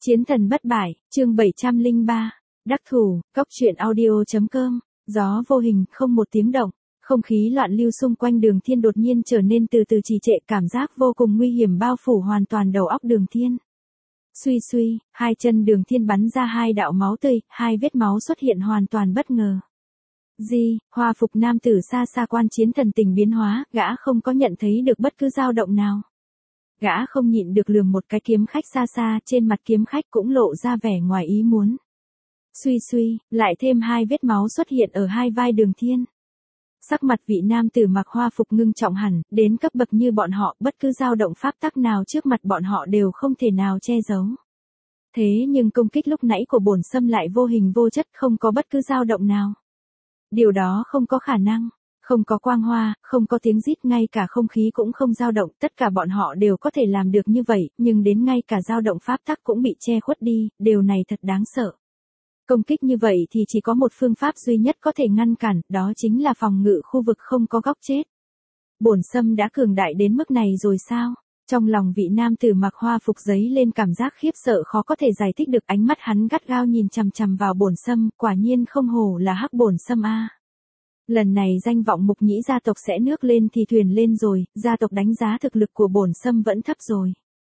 Chiến thần bất bại, chương 703. Đắc thủ, cốc truyện audio.com. Gió vô hình, không một tiếng động. Không khí loạn lưu xung quanh Đường Thiên đột nhiên trở nên từ từ trì trệ, cảm giác vô cùng nguy hiểm bao phủ hoàn toàn đầu óc Đường Thiên. Suy suy, hai chân Đường Thiên bắn ra hai đạo máu tươi, hai vết máu xuất hiện hoàn toàn bất ngờ. Hoa phục nam tử xa xa quan chiến thần tình biến hóa, gã không có nhận thấy được bất cứ dao động nào. Gã không nhịn được lườm một cái kiếm khách xa xa, trên mặt kiếm khách cũng lộ ra vẻ ngoài ý muốn. Suy suy, lại thêm hai vết máu xuất hiện ở hai vai Đường Thiên. Sắc mặt vị nam tử mặc hoa phục ngưng trọng hẳn, đến cấp bậc như bọn họ, bất cứ dao động pháp tắc nào trước mặt bọn họ đều không thể nào che giấu. Thế nhưng công kích lúc nãy của bổn sâm lại vô hình vô chất, không có bất cứ dao động nào. Điều đó không có khả năng. Không có quang hoa, không có tiếng rít, ngay cả không khí cũng không dao động, tất cả bọn họ đều có thể làm được như vậy, nhưng đến ngay cả dao động pháp tắc cũng bị che khuất đi, điều này thật đáng sợ. Công kích như vậy thì chỉ có một phương pháp duy nhất có thể ngăn cản, đó chính là phòng ngự khu vực không có góc chết. Bổn sâm đã cường đại đến mức này rồi sao? Trong lòng vị nam tử mặc hoa phục giấy lên cảm giác khiếp sợ khó có thể giải thích được, ánh mắt hắn gắt gao nhìn chằm chằm vào bổn sâm, quả nhiên không hổ là hắc bổn sâm a. Lần này danh vọng Mục Nhĩ gia tộc sẽ nước lên thì thuyền lên rồi, gia tộc đánh giá thực lực của bổn sâm vẫn thấp rồi.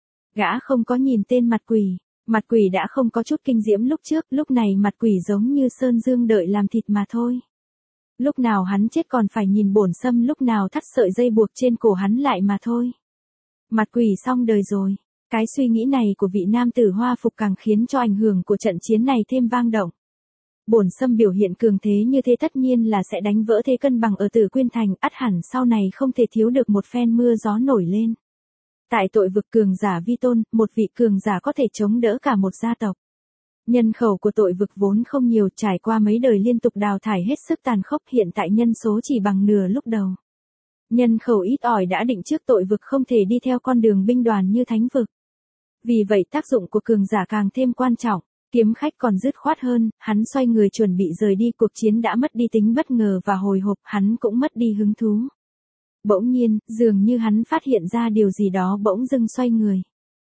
Gã không có nhìn tên mặt quỷ đã không có chút kinh diễm lúc trước, lúc này mặt quỷ giống như sơn dương đợi làm thịt mà thôi. Lúc nào hắn chết còn phải nhìn bổn sâm lúc nào thắt sợi dây buộc trên cổ hắn lại mà thôi. Mặt quỷ xong đời rồi. Cái suy nghĩ này của vị nam tử hoa phục càng khiến cho ảnh hưởng của trận chiến này thêm vang động. Bổn sâm biểu hiện cường thế như thế tất nhiên là sẽ đánh vỡ thế cân bằng ở Tử Quyên Thành, ắt hẳn sau này không thể thiếu được một phen mưa gió nổi lên. Tại tội vực cường giả vi tôn, một vị cường giả có thể chống đỡ cả một gia tộc. Nhân khẩu của tội vực vốn không nhiều, trải qua mấy đời liên tục đào thải hết sức tàn khốc, hiện tại nhân số chỉ bằng nửa lúc đầu. Nhân khẩu ít ỏi đã định trước tội vực không thể đi theo con đường binh đoàn như thánh vực. Vì vậy tác dụng của cường giả càng thêm quan trọng. Kiếm khách còn dứt khoát hơn, hắn xoay người chuẩn bị rời đi, cuộc chiến đã mất đi tính bất ngờ và hồi hộp, hắn cũng mất đi hứng thú. Bỗng nhiên, dường như hắn phát hiện ra điều gì đó, bỗng dưng xoay người.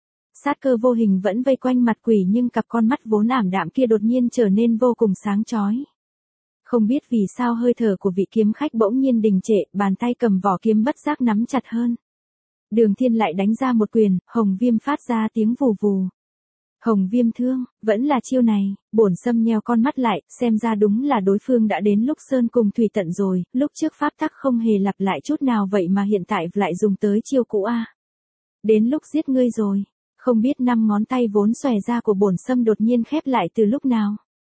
Sát cơ vô hình vẫn vây quanh mặt quỷ, nhưng cặp con mắt vốn ảm đạm kia đột nhiên trở nên vô cùng sáng chói. Không biết vì sao hơi thở của vị kiếm khách bỗng nhiên đình trệ, bàn tay cầm vỏ kiếm bất giác nắm chặt hơn. Đường Thiên lại đánh ra một quyền, hồng viêm phát ra tiếng vù vù. Hồng viêm thương, vẫn là chiêu này, bổn sâm nheo con mắt lại, xem ra đúng là đối phương đã đến lúc sơn cùng thủy tận rồi, lúc trước pháp tắc không hề lặp lại chút nào vậy mà hiện tại lại dùng tới chiêu cũ a. Đến lúc giết ngươi rồi, không biết 5 ngón tay vốn xòe ra của bổn sâm đột nhiên khép lại từ lúc nào.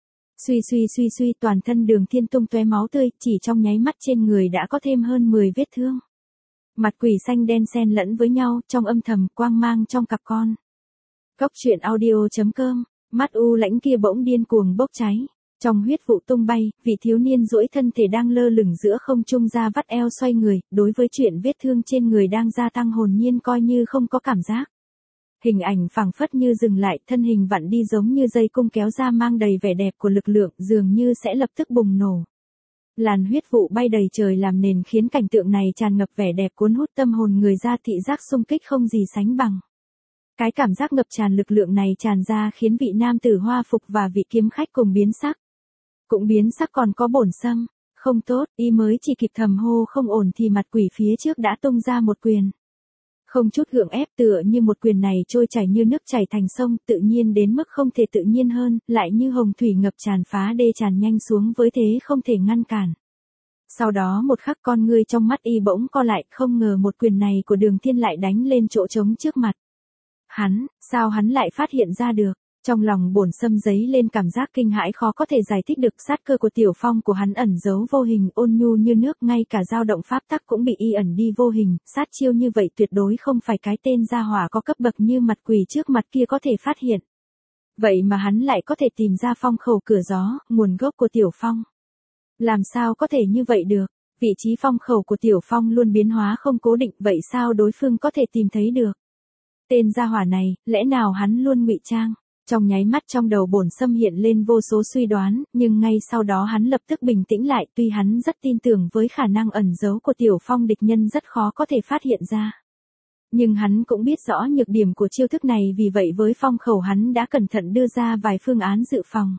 Suy, toàn thân Đường Thiên tung tóe máu tươi, chỉ trong nháy mắt trên người đã có thêm hơn 10 vết thương. Mặt quỷ xanh đen xen lẫn với nhau, trong âm thầm quang mang trong cặp con. Cốc truyện audio.com, mắt u lãnh kia bỗng điên cuồng bốc cháy. Trong huyết vụ tung bay, vị thiếu niên duỗi thân thể đang lơ lửng giữa không trung ra vắt eo xoay người, đối với chuyện vết thương trên người đang gia tăng hồn nhiên coi như không có cảm giác. Hình ảnh phảng phất như dừng lại, thân hình vặn đi giống như dây cung kéo ra mang đầy vẻ đẹp của lực lượng, dường như sẽ lập tức bùng nổ. Làn huyết vụ bay đầy trời làm nền khiến cảnh tượng này tràn ngập vẻ đẹp cuốn hút tâm hồn người ra, thị giác xung kích không gì sánh bằng. Cái cảm giác ngập tràn lực lượng này tràn ra khiến vị nam tử hoa phục và vị kiếm khách cùng biến sắc. Cũng biến sắc còn có bổn sâm. Không tốt, y mới chỉ kịp thầm hô không ổn thì mặt quỷ phía trước đã tung ra một quyền. Không chút gượng ép, tựa như một quyền này trôi chảy như nước chảy thành sông, tự nhiên đến mức không thể tự nhiên hơn, lại như hồng thủy ngập tràn phá đê tràn nhanh xuống với thế không thể ngăn cản. Sau đó một khắc con ngươi trong mắt y bỗng co lại, không ngờ một quyền này của Đường Thiên lại đánh lên chỗ trống trước mặt. Sao hắn lại phát hiện ra được? Trong lòng bổn sâm giấy lên cảm giác kinh hãi khó có thể giải thích được, sát cơ của Tiểu Phong của hắn ẩn giấu vô hình, ôn nhu như nước, ngay cả dao động pháp tắc cũng bị y ẩn đi vô hình, sát chiêu như vậy tuyệt đối không phải cái tên gia hỏa có cấp bậc như mặt quỷ trước mặt kia có thể phát hiện. Vậy mà hắn lại có thể tìm ra phong khẩu cửa gió, nguồn gốc của Tiểu Phong. Làm sao có thể như vậy được? Vị trí phong khẩu của Tiểu Phong luôn biến hóa không cố định, vậy sao đối phương có thể tìm thấy được? Tên gia hỏa này, lẽ nào hắn luôn ngụy trang? Trong nháy mắt trong đầu bổn sâm hiện lên vô số suy đoán, nhưng ngay sau đó hắn lập tức bình tĩnh lại, tuy hắn rất tin tưởng với khả năng ẩn giấu của Tiểu Phong, địch nhân rất khó có thể phát hiện ra. Nhưng hắn cũng biết rõ nhược điểm của chiêu thức này, vì vậy với phong khẩu hắn đã cẩn thận đưa ra vài phương án dự phòng.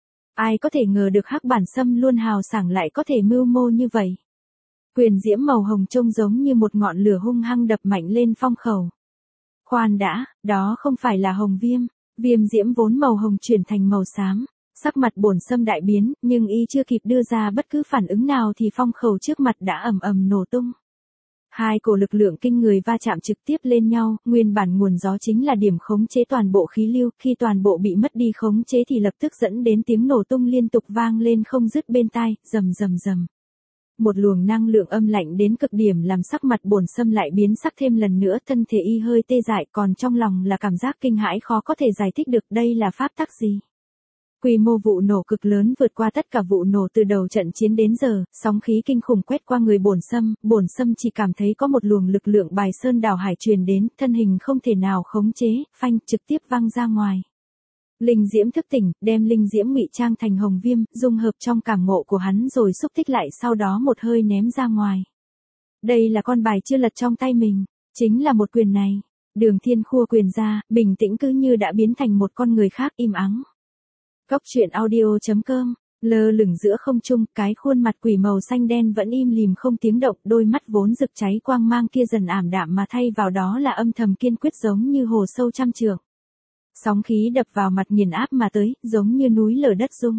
Ai có thể ngờ được Hắc Bản Sâm luôn hào sảng lại có thể mưu mô như vậy. Quyền diễm màu hồng trông giống như một ngọn lửa hung hăng đập mạnh lên phong khẩu. Khoan đã, đó không phải là hồng viêm, viêm diễm vốn màu hồng chuyển thành màu xám. Sắc mặt Bổn Sâm đại biến, nhưng y chưa kịp đưa ra bất cứ phản ứng nào thì phong khẩu trước mặt đã ầm ầm nổ tung. Hai cổ lực lượng kinh người va chạm trực tiếp lên nhau, nguyên bản nguồn gió chính là điểm khống chế toàn bộ khí lưu, khi toàn bộ bị mất đi khống chế thì lập tức dẫn đến tiếng nổ tung liên tục vang lên không dứt bên tai, rầm rầm rầm. Một luồng năng lượng âm lạnh đến cực điểm làm sắc mặt Bổn Sâm lại biến sắc thêm lần nữa, thân thể y hơi tê dại, còn trong lòng là cảm giác kinh hãi khó có thể giải thích được đây là pháp tắc gì. Quy mô vụ nổ cực lớn vượt qua tất cả vụ nổ từ đầu trận chiến đến giờ, sóng khí kinh khủng quét qua người Bổn Sâm chỉ cảm thấy có một luồng lực lượng bài sơn đảo hải truyền đến, thân hình không thể nào khống chế, phanh trực tiếp văng ra ngoài. Linh diễm thức tỉnh, đem linh diễm ngụy trang thành hồng viêm, dung hợp trong cảm ngộ của hắn rồi xúc tích lại, sau đó một hơi ném ra ngoài. Đây là con bài chưa lật trong tay mình, chính là một quyền này. Đường Thiên khua quyền ra, bình tĩnh cứ như đã biến thành một con người khác, im ắng. Cốc truyện audio.com, lơ lửng giữa không trung, cái khuôn mặt quỷ màu xanh đen vẫn im lìm không tiếng động, đôi mắt vốn rực cháy quang mang kia dần ảm đạm mà thay vào đó là âm thầm kiên quyết giống như hồ sâu trăm trượng. Sóng khí đập vào mặt nghiền áp mà tới, giống như núi lở đất rung.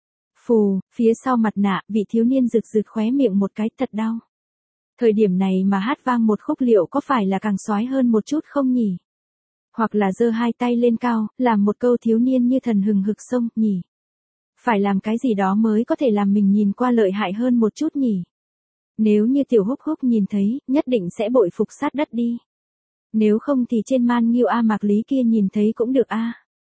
Phù, phía sau mặt nạ, vị thiếu niên rực rực khóe miệng một cái, thật đau. Thời điểm này mà hát vang một khúc liệu có phải là càng xoái hơn một chút không nhỉ? Hoặc là giơ hai tay lên cao, làm một câu thiếu niên như thần hừng hực sông, nhỉ? Phải làm cái gì đó mới có thể làm mình nhìn qua lợi hại hơn một chút nhỉ? Nếu như Tiểu Húc Húc nhìn thấy, nhất định sẽ bội phục sát đất đi. Nếu không thì trên Man Nghiêu A Mạc Lý kia nhìn thấy cũng được a.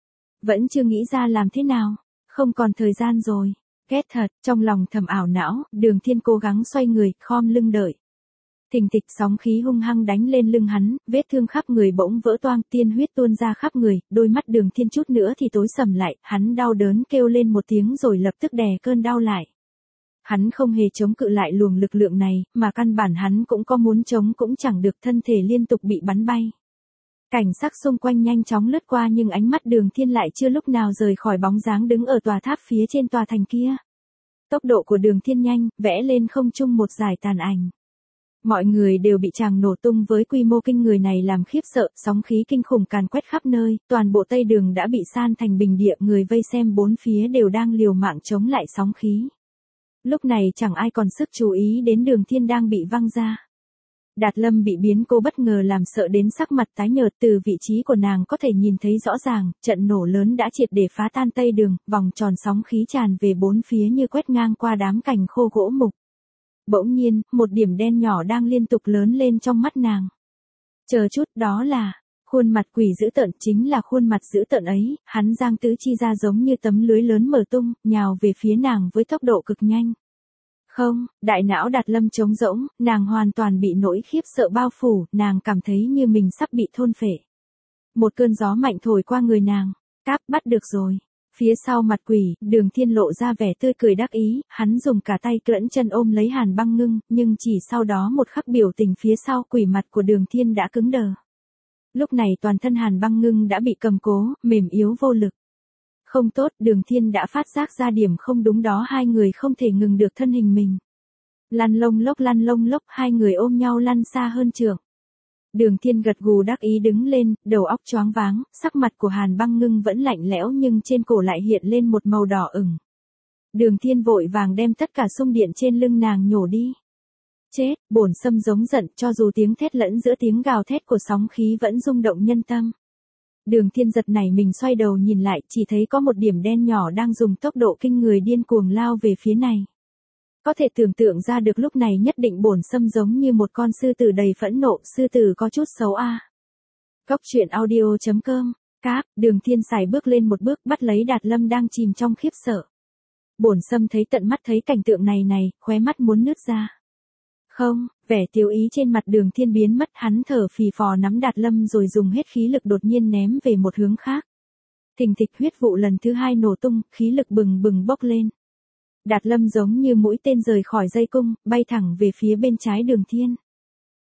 Vẫn chưa nghĩ ra làm thế nào, không còn thời gian rồi. Ghét thật, trong lòng thầm ảo não, Đường Thiên cố gắng xoay người, khom lưng đợi. Thình thịch, sóng khí hung hăng đánh lên lưng hắn, vết thương khắp người bỗng vỡ toang, tiên huyết tuôn ra khắp người, đôi mắt Đường Thiên chút nữa thì tối sầm lại, hắn đau đớn kêu lên một tiếng rồi lập tức đè cơn đau lại. Hắn không hề chống cự lại luồng lực lượng này, mà căn bản hắn cũng có muốn chống cũng chẳng được, thân thể liên tục bị bắn bay. Cảnh sắc xung quanh nhanh chóng lướt qua nhưng ánh mắt Đường Thiên lại chưa lúc nào rời khỏi bóng dáng đứng ở tòa tháp phía trên tòa thành kia. Tốc độ của Đường Thiên nhanh, vẽ lên không trung một dải tàn ảnh. Mọi người đều bị chàng nổ tung với quy mô kinh người này làm khiếp sợ, sóng khí kinh khủng càn quét khắp nơi, toàn bộ Tây Đường đã bị san thành bình địa, người vây xem bốn phía đều đang liều mạng chống lại sóng khí. Lúc này chẳng ai còn sức chú ý đến Đường Thiên đang bị văng ra. Đạt Lâm bị biến cô bất ngờ làm sợ đến sắc mặt tái nhợt, từ vị trí của nàng có thể nhìn thấy rõ ràng, trận nổ lớn đã triệt để phá tan Tây Đường, vòng tròn sóng khí tràn về bốn phía như quét ngang qua đám cành khô gỗ mục. Bỗng nhiên, một điểm đen nhỏ đang liên tục lớn lên trong mắt nàng. Chờ chút, đó là khuôn mặt quỷ dữ tợn, chính là khuôn mặt dữ tợn ấy, hắn giang tứ chi ra giống như tấm lưới lớn mở tung, nhào về phía nàng với tốc độ cực nhanh. Không, đại não Đạt Lâm trống rỗng, nàng hoàn toàn bị nỗi khiếp sợ bao phủ, nàng cảm thấy như mình sắp bị thôn phệ. Một cơn gió mạnh thổi qua người nàng, cáp, bắt được rồi. Phía sau mặt quỷ, Đường Thiên lộ ra vẻ tươi cười đắc ý, hắn dùng cả tay cỡn chân ôm lấy Hàn Băng Ngưng, nhưng chỉ sau đó một khắc biểu tình phía sau quỷ mặt của Đường Thiên đã cứng đờ. Lúc này toàn thân Hàn Băng Ngưng đã bị cầm cố, mềm yếu vô lực. Không tốt, Đường Thiên đã phát giác ra điểm không đúng đó, hai người không thể ngừng được thân hình mình. Lăn lông lốc, hai người ôm nhau lăn xa hơn trượng. Đường Thiên gật gù đắc ý đứng lên, đầu óc choáng váng, sắc mặt của Hàn Băng Ngưng vẫn lạnh lẽo nhưng trên cổ lại hiện lên một màu đỏ ửng. Đường Thiên vội vàng đem tất cả xung điện trên lưng nàng nhổ đi. Chết, Bổn Sâm giống giận, cho dù tiếng thét lẫn giữa tiếng gào thét của sóng khí vẫn rung động nhân tâm. Đường Thiên giật nảy mình xoay đầu nhìn lại, chỉ thấy có một điểm đen nhỏ đang dùng tốc độ kinh người điên cuồng lao về phía này. Có thể tưởng tượng ra được lúc này nhất định Bổn Sâm giống như một con sư tử đầy phẫn nộ, sư tử có chút xấu a. Cốc truyện audio.com, cáp, Đường Thiên sải bước lên một bước bắt lấy Đạt Lâm đang chìm trong khiếp sợ. Bổn Sâm thấy tận mắt thấy cảnh tượng này, khóe mắt muốn nứt ra. Không, vẻ tiêu ý trên mặt Đường Thiên biến mất, hắn thở phì phò nắm Đạt Lâm rồi dùng hết khí lực đột nhiên ném về một hướng khác. Thình thịch, huyết vụ lần thứ hai nổ tung, khí lực bừng bừng bốc lên. Đạt Lâm giống như mũi tên rời khỏi dây cung, bay thẳng về phía bên trái Đường Thiên.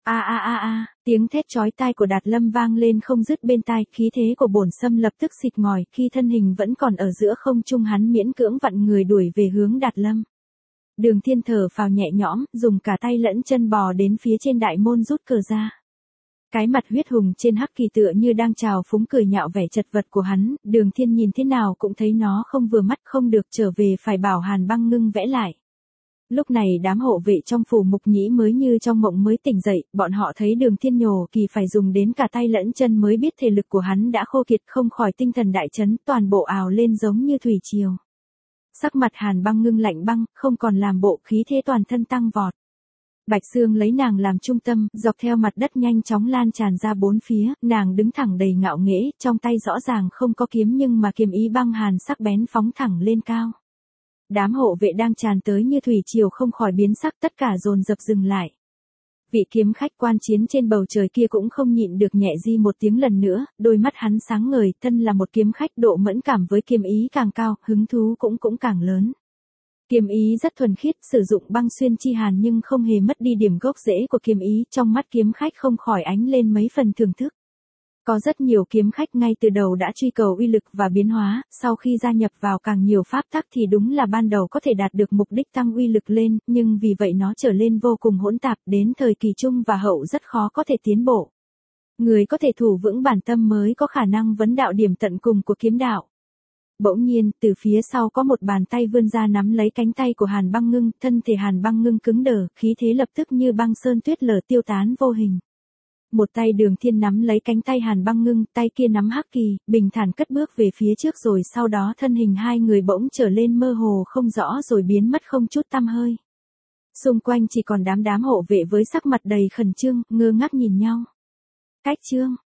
A a a a, tiếng thét chói tai của Đạt Lâm vang lên không dứt bên tai, khí thế của Bổn Sâm lập tức xịt ngòi, khi thân hình vẫn còn ở giữa không trung hắn miễn cưỡng vặn người đuổi về hướng Đạt Lâm. Đường Thiên thở phào nhẹ nhõm, dùng cả tay lẫn chân bò đến phía trên đại môn rút cờ ra. Cái mặt huyết hùng trên hắc kỳ tựa như đang trào phúng cười nhạo vẻ chật vật của hắn, Đường Thiên nhìn thế nào cũng thấy nó không vừa mắt, không được, trở về phải bảo Hàn Băng Ngưng vẽ lại. Lúc này đám hộ vệ trong phủ Mục Nhĩ mới như trong mộng mới tỉnh dậy, bọn họ thấy Đường Thiên nhổ kỳ phải dùng đến cả tay lẫn chân mới biết thể lực của hắn đã khô kiệt, không khỏi tinh thần đại chấn, toàn bộ ào lên giống như thủy triều. Sắc mặt Hàn Băng Ngưng lạnh băng, không còn làm bộ, khí thế toàn thân tăng vọt. Bạch Xương lấy nàng làm trung tâm, dọc theo mặt đất nhanh chóng lan tràn ra bốn phía, nàng đứng thẳng đầy ngạo nghễ, trong tay rõ ràng không có kiếm nhưng mà kiếm ý băng hàn sắc bén phóng thẳng lên cao. Đám hộ vệ đang tràn tới như thủy triều không khỏi biến sắc, tất cả dồn dập dừng lại. Vị kiếm khách quan chiến trên bầu trời kia cũng không nhịn được nhẹ di một tiếng lần nữa, đôi mắt hắn sáng ngời, thân là một kiếm khách độ mẫn cảm với kiếm ý càng cao, hứng thú cũng càng lớn. Kiếm ý rất thuần khiết, sử dụng băng xuyên chi hàn nhưng không hề mất đi điểm gốc rễ của kiếm ý, trong mắt kiếm khách không khỏi ánh lên mấy phần thưởng thức. Có rất nhiều kiếm khách ngay từ đầu đã truy cầu uy lực và biến hóa, sau khi gia nhập vào càng nhiều pháp tắc thì đúng là ban đầu có thể đạt được mục đích tăng uy lực lên, nhưng vì vậy nó trở lên vô cùng hỗn tạp, đến thời kỳ trung và hậu rất khó có thể tiến bộ. Người có thể thủ vững bản tâm mới có khả năng vấn đạo điểm tận cùng của kiếm đạo. Bỗng nhiên, từ phía sau có một bàn tay vươn ra nắm lấy cánh tay của Hàn Băng Ngưng, thân thể Hàn Băng Ngưng cứng đờ, khí thế lập tức như băng sơn tuyết lở tiêu tán vô hình. Một tay Đường Thiên nắm lấy cánh tay Hàn Băng Ngưng, tay kia nắm hắc kỳ, bình thản cất bước về phía trước rồi sau đó thân hình hai người bỗng trở lên mơ hồ không rõ rồi biến mất không chút tăm hơi. Xung quanh chỉ còn đám hộ vệ với sắc mặt đầy khẩn trương, ngơ ngác nhìn nhau. Cách chương